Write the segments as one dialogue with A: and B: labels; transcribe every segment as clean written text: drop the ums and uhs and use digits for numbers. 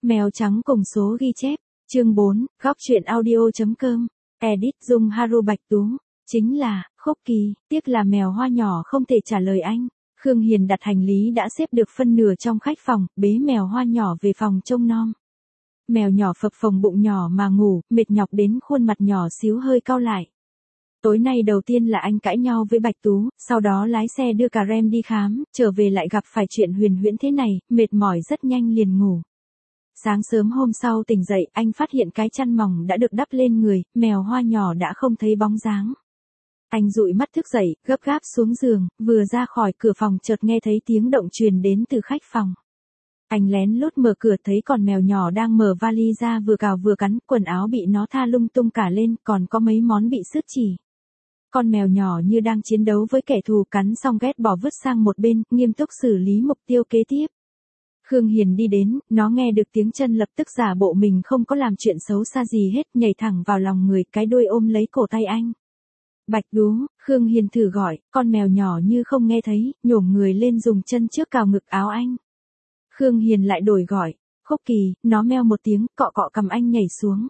A: Mèo trắng cùng số ghi chép. Chương 4, góc truyện audio.com. Edit Dung Haru Bạch Tú. Chính là, Khúc Kỳ, tiếc là mèo hoa nhỏ không thể trả lời anh. Khương Hiền đặt hành lý đã xếp được phân nửa trong khách phòng, bế mèo hoa nhỏ về phòng trông nom. Mèo nhỏ phập phồng bụng nhỏ mà ngủ, mệt nhọc đến khuôn mặt nhỏ xíu hơi cau lại. Tối nay đầu tiên là anh cãi nhau với Bạch Tú, sau đó lái xe đưa cả Rem đi khám, trở về lại gặp phải chuyện huyền huyễn thế này, mệt mỏi rất nhanh liền ngủ. Sáng sớm hôm sau tỉnh dậy, anh phát hiện cái chăn mỏng đã được đắp lên người, mèo hoa nhỏ đã không thấy bóng dáng. Anh dụi mắt thức dậy, gấp gáp xuống giường, vừa ra khỏi cửa phòng chợt nghe thấy tiếng động truyền đến từ khách phòng. Anh lén lút mở cửa thấy con mèo nhỏ đang mở vali ra vừa cào vừa cắn, quần áo bị nó tha lung tung cả lên, còn có mấy món bị sứt chỉ. Con mèo nhỏ như đang chiến đấu với kẻ thù, cắn xong ghét bỏ vứt sang một bên, nghiêm túc xử lý mục tiêu kế tiếp. Khương Hiền đi đến, nó nghe được tiếng chân lập tức giả bộ mình không có làm chuyện xấu xa gì hết, nhảy thẳng vào lòng người, cái đuôi ôm lấy cổ tay anh. Bạch Tú, Khương Hiền thử gọi, con mèo nhỏ như không nghe thấy, nhổm người lên dùng chân trước cào ngực áo anh. Khương Hiền lại đổi gọi, Khúc Kỳ, nó meo một tiếng, cọ cọ cầm anh nhảy xuống.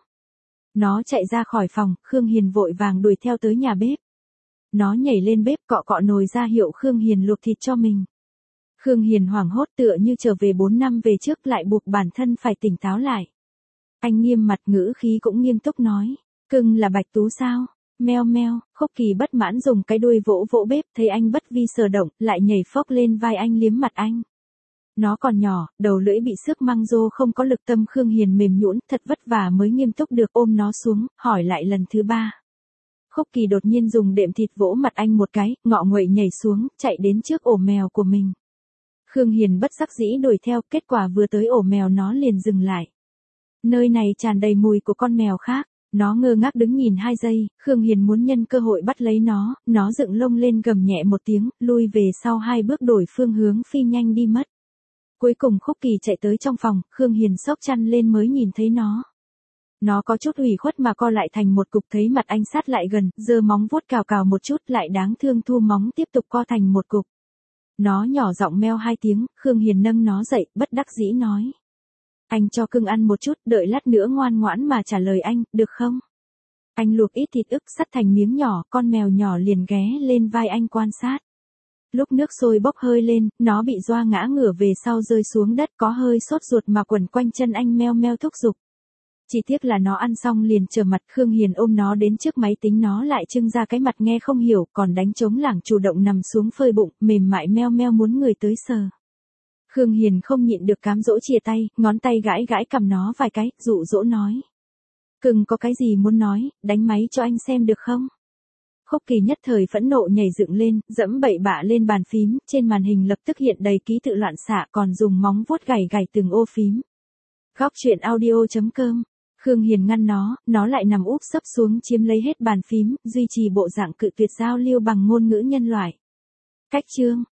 A: Nó chạy ra khỏi phòng, Khương Hiền vội vàng đuổi theo tới nhà bếp. Nó nhảy lên bếp cọ cọ nồi ra hiệu Khương Hiền luộc thịt cho mình. Khương Hiền hoảng hốt tựa như trở về 4 năm về trước, lại buộc bản thân phải tỉnh táo lại. Anh nghiêm mặt, ngữ khí cũng nghiêm túc nói, cưng là Bạch Tú sao? Meo meo. Khúc Kỳ bất mãn dùng cái đuôi vỗ vỗ bếp, thấy anh bất vi sở động, lại nhảy phốc lên vai anh liếm mặt anh. Nó còn nhỏ, đầu lưỡi bị xước măng rô không có lực, tâm Khương Hiền mềm nhũn, thật vất vả mới nghiêm túc được ôm nó xuống, hỏi lại lần thứ 3. Khúc Kỳ đột nhiên dùng đệm thịt vỗ mặt anh một cái, ngọ nguậy nhảy xuống, chạy đến trước ổ mèo của mình. Khương Hiền bất đắc dĩ đuổi theo, kết quả vừa tới ổ mèo nó liền dừng lại. Nơi này tràn đầy mùi của con mèo khác, nó ngơ ngác đứng nhìn 2 giây, Khương Hiền muốn nhân cơ hội bắt lấy nó dựng lông lên gầm nhẹ một tiếng, lui về sau 2 bước đổi phương hướng phi nhanh đi mất. Cuối cùng Khúc Kỳ chạy tới trong phòng, Khương Hiền xốc chăn lên mới nhìn thấy nó. Nó có chút ủy khuất mà co lại thành một cục, thấy mặt anh sát lại gần, giơ móng vuốt cào cào một chút, lại đáng thương thu móng tiếp tục co thành một cục. Nó nhỏ giọng meo 2 tiếng, Khương Hiền nâng nó dậy, bất đắc dĩ nói. Anh cho cưng ăn một chút, đợi lát nữa ngoan ngoãn mà trả lời anh, được không? Anh luộc ít thịt ức sắt thành miếng nhỏ, con mèo nhỏ liền ghé lên vai anh quan sát. Lúc nước sôi bốc hơi lên, nó bị doa ngã ngửa về sau rơi xuống đất, có hơi sốt ruột mà quẩn quanh chân anh meo meo thúc giục. Chỉ tiếc là nó ăn xong liền trở mặt, Khương Hiền ôm nó đến trước máy tính, nó lại trưng ra cái mặt nghe không hiểu, còn đánh trống lảng chủ động nằm xuống phơi bụng, mềm mại meo meo muốn người tới sờ. Khương Hiền không nhịn được cám dỗ chìa tay, ngón tay gãi gãi cầm nó vài cái, dụ dỗ nói. Cưng có cái gì muốn nói, đánh máy cho anh xem được không? Khúc Kỳ nhất thời phẫn nộ nhảy dựng lên, dẫm bậy bạ lên bàn phím, trên màn hình lập tức hiện đầy ký tự loạn xạ, còn dùng móng vuốt gảy gảy từng ô phím. Góc truyện audio.com. Khương Hiền ngăn nó lại nằm úp sấp xuống chiếm lấy hết bàn phím, duy trì bộ dạng cự tuyệt giao lưu bằng ngôn ngữ nhân loại. Cách chương.